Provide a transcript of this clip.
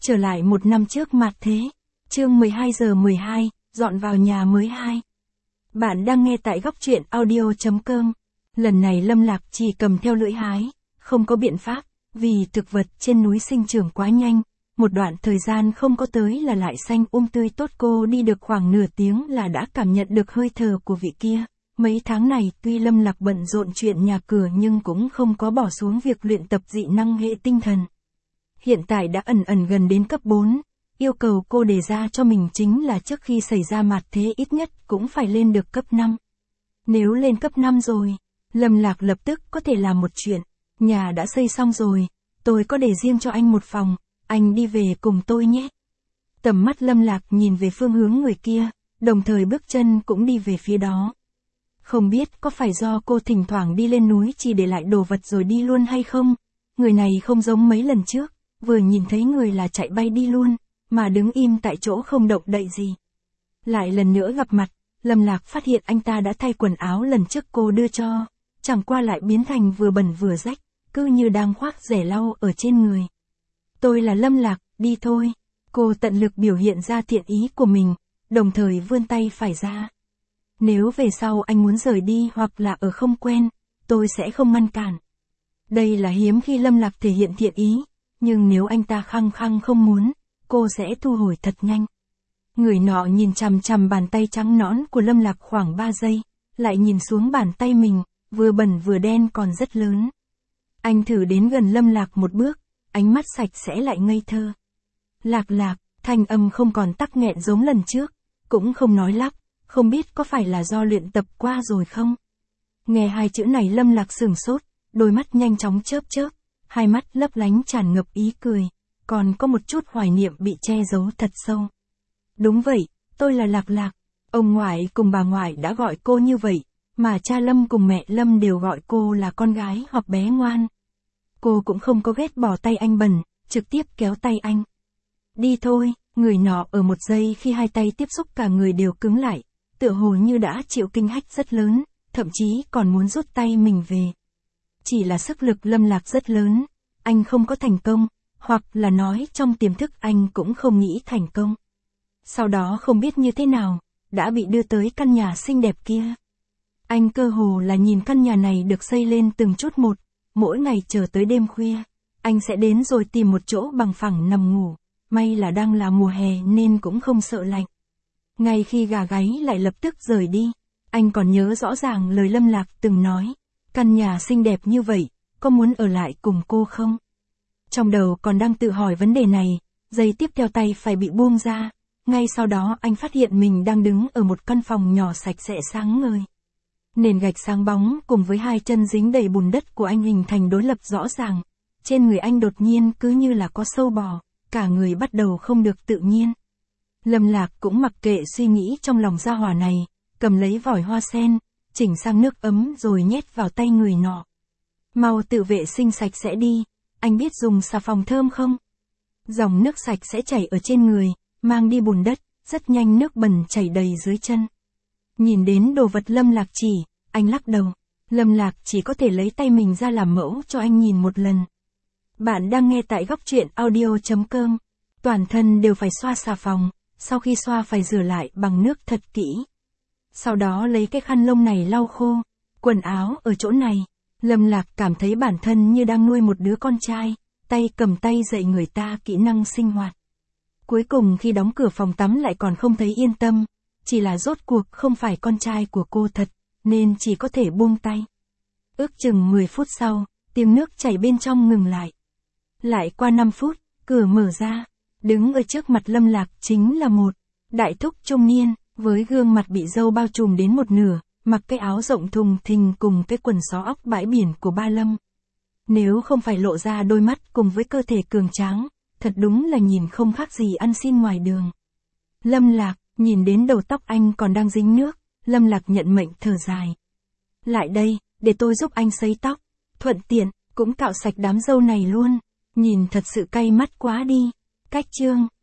Trở lại một năm trước mạt thế. Chương 12 giờ 12, dọn vào nhà mới 2. Bạn đang nghe tại góc truyện audio.com. Lần này Lâm Lạc chỉ cầm theo lưỡi hái, không có biện pháp, vì thực vật trên núi sinh trưởng quá nhanh, một đoạn thời gian không có tới là lại xanh tươi tốt. Cô đi được khoảng nửa tiếng là đã cảm nhận được hơi thở của vị kia. Mấy tháng này tuy Lâm Lạc bận rộn chuyện nhà cửa nhưng cũng không có bỏ xuống việc luyện tập dị năng hệ tinh thần. Hiện tại đã ẩn gần đến cấp 4, yêu cầu cô đề ra cho mình chính là trước khi xảy ra mạt thế ít nhất cũng phải lên được cấp 5. Nếu lên cấp 5 rồi, Lâm Lạc lập tức có thể làm một chuyện, nhà đã xây xong rồi, tôi có để riêng cho anh một phòng, anh đi về cùng tôi nhé. Tầm mắt Lâm Lạc nhìn về phương hướng người kia, đồng thời bước chân cũng đi về phía đó. Không biết có phải do cô thỉnh thoảng đi lên núi chỉ để lại đồ vật rồi đi luôn hay không, người này không giống mấy lần trước, vừa nhìn thấy người là chạy bay đi luôn, mà đứng im tại chỗ không động đậy gì. Lại lần nữa gặp mặt, Lâm Lạc phát hiện anh ta đã thay quần áo lần trước cô đưa cho, chẳng qua lại biến thành vừa bẩn vừa rách, cứ như đang khoác rẻ lau ở trên người. Tôi là Lâm Lạc, đi thôi. Cô tận lực biểu hiện ra thiện ý của mình, đồng thời vươn tay phải ra. Nếu về sau anh muốn rời đi hoặc là ở không quen, tôi sẽ không ngăn cản. Đây là hiếm khi Lâm Lạc thể hiện thiện ý, nhưng nếu anh ta khăng khăng không muốn, cô sẽ thu hồi thật nhanh. Người nọ nhìn chằm chằm bàn tay trắng nõn của Lâm Lạc khoảng 3 giây, lại nhìn xuống bàn tay mình, vừa bẩn vừa đen còn rất lớn. Anh thử đến gần Lâm Lạc một bước, ánh mắt sạch sẽ lại ngây thơ. Lạc Lạc, thanh âm không còn tắc nghẹn giống lần trước, cũng không nói lắp, không biết có phải là do luyện tập qua rồi không? Nghe hai chữ này Lâm Lạc sửng sốt, đôi mắt nhanh chóng chớp chớp, hai mắt lấp lánh tràn ngập ý cười, còn có một chút hoài niệm bị che giấu thật sâu. Đúng vậy, tôi là Lạc Lạc, ông ngoại cùng bà ngoại đã gọi cô như vậy, mà cha Lâm cùng mẹ Lâm đều gọi cô là con gái hoặc bé ngoan. Cô cũng không có ghét bỏ tay anh bẩn, trực tiếp kéo tay anh. Đi thôi, người nọ ở một giây khi hai tay tiếp xúc cả người đều cứng lại, tựa hồ như đã chịu kinh hách rất lớn, thậm chí còn muốn rút tay mình về. Chỉ là sức lực Lâm Lạc rất lớn, anh không có thành công, hoặc là nói trong tiềm thức anh cũng không nghĩ thành công. Sau đó không biết như thế nào, đã bị đưa tới căn nhà xinh đẹp kia. Anh cơ hồ là nhìn căn nhà này được xây lên từng chút một, mỗi ngày chờ tới đêm khuya, anh sẽ đến rồi tìm một chỗ bằng phẳng nằm ngủ, may là đang là mùa hè nên cũng không sợ lạnh. Ngay khi gà gáy lại lập tức rời đi, anh còn nhớ rõ ràng lời Lâm Lạc từng nói, căn nhà xinh đẹp như vậy, có muốn ở lại cùng cô không? Trong đầu còn đang tự hỏi vấn đề này, giây tiếp theo tay phải bị buông ra, ngay sau đó anh phát hiện mình đang đứng ở một căn phòng nhỏ sạch sẽ sáng ngời. Nền gạch sáng bóng cùng với hai chân dính đầy bùn đất của anh hình thành đối lập rõ ràng, trên người anh đột nhiên cứ như là có sâu bò, cả người bắt đầu không được tự nhiên. Lâm Lạc cũng mặc kệ suy nghĩ trong lòng gia hỏa này, cầm lấy vòi hoa sen, chỉnh sang nước ấm rồi nhét vào tay người nọ. Mau tự vệ sinh sạch sẽ đi, anh biết dùng xà phòng thơm không? Dòng nước sạch sẽ chảy ở trên người, mang đi bùn đất, rất nhanh nước bẩn chảy đầy dưới chân. Nhìn đến đồ vật Lâm Lạc chỉ, anh lắc đầu. Lâm Lạc chỉ có thể lấy tay mình ra làm mẫu cho anh nhìn một lần. Bạn đang nghe tại góc truyện audio.com. Toàn thân đều phải xoa xà phòng, sau khi xoa phải rửa lại bằng nước thật kỹ. Sau đó lấy cái khăn lông này lau khô, quần áo ở chỗ này. Lâm Lạc cảm thấy bản thân như đang nuôi một đứa con trai, tay cầm tay dạy người ta kỹ năng sinh hoạt. Cuối cùng khi đóng cửa phòng tắm lại còn không thấy yên tâm, chỉ là rốt cuộc không phải con trai của cô thật, nên chỉ có thể buông tay. Ước chừng 10 phút sau, tiếng nước chảy bên trong ngừng lại. Lại qua 5 phút, cửa mở ra, đứng ở trước mặt Lâm Lạc chính là một đại thúc trung niên, với gương mặt bị râu bao trùm đến một nửa, mặc cái áo rộng thùng thình cùng cái quần xó óc bãi biển của ba Lâm. Nếu không phải lộ ra đôi mắt cùng với cơ thể cường tráng, thật đúng là nhìn không khác gì ăn xin ngoài đường. Lâm Lạc, nhìn đến đầu tóc anh còn đang dính nước, Lâm Lạc nhận mệnh thở dài. Lại đây, để tôi giúp anh sấy tóc, thuận tiện, cũng cạo sạch đám râu này luôn, nhìn thật sự cay mắt quá đi. Cách chương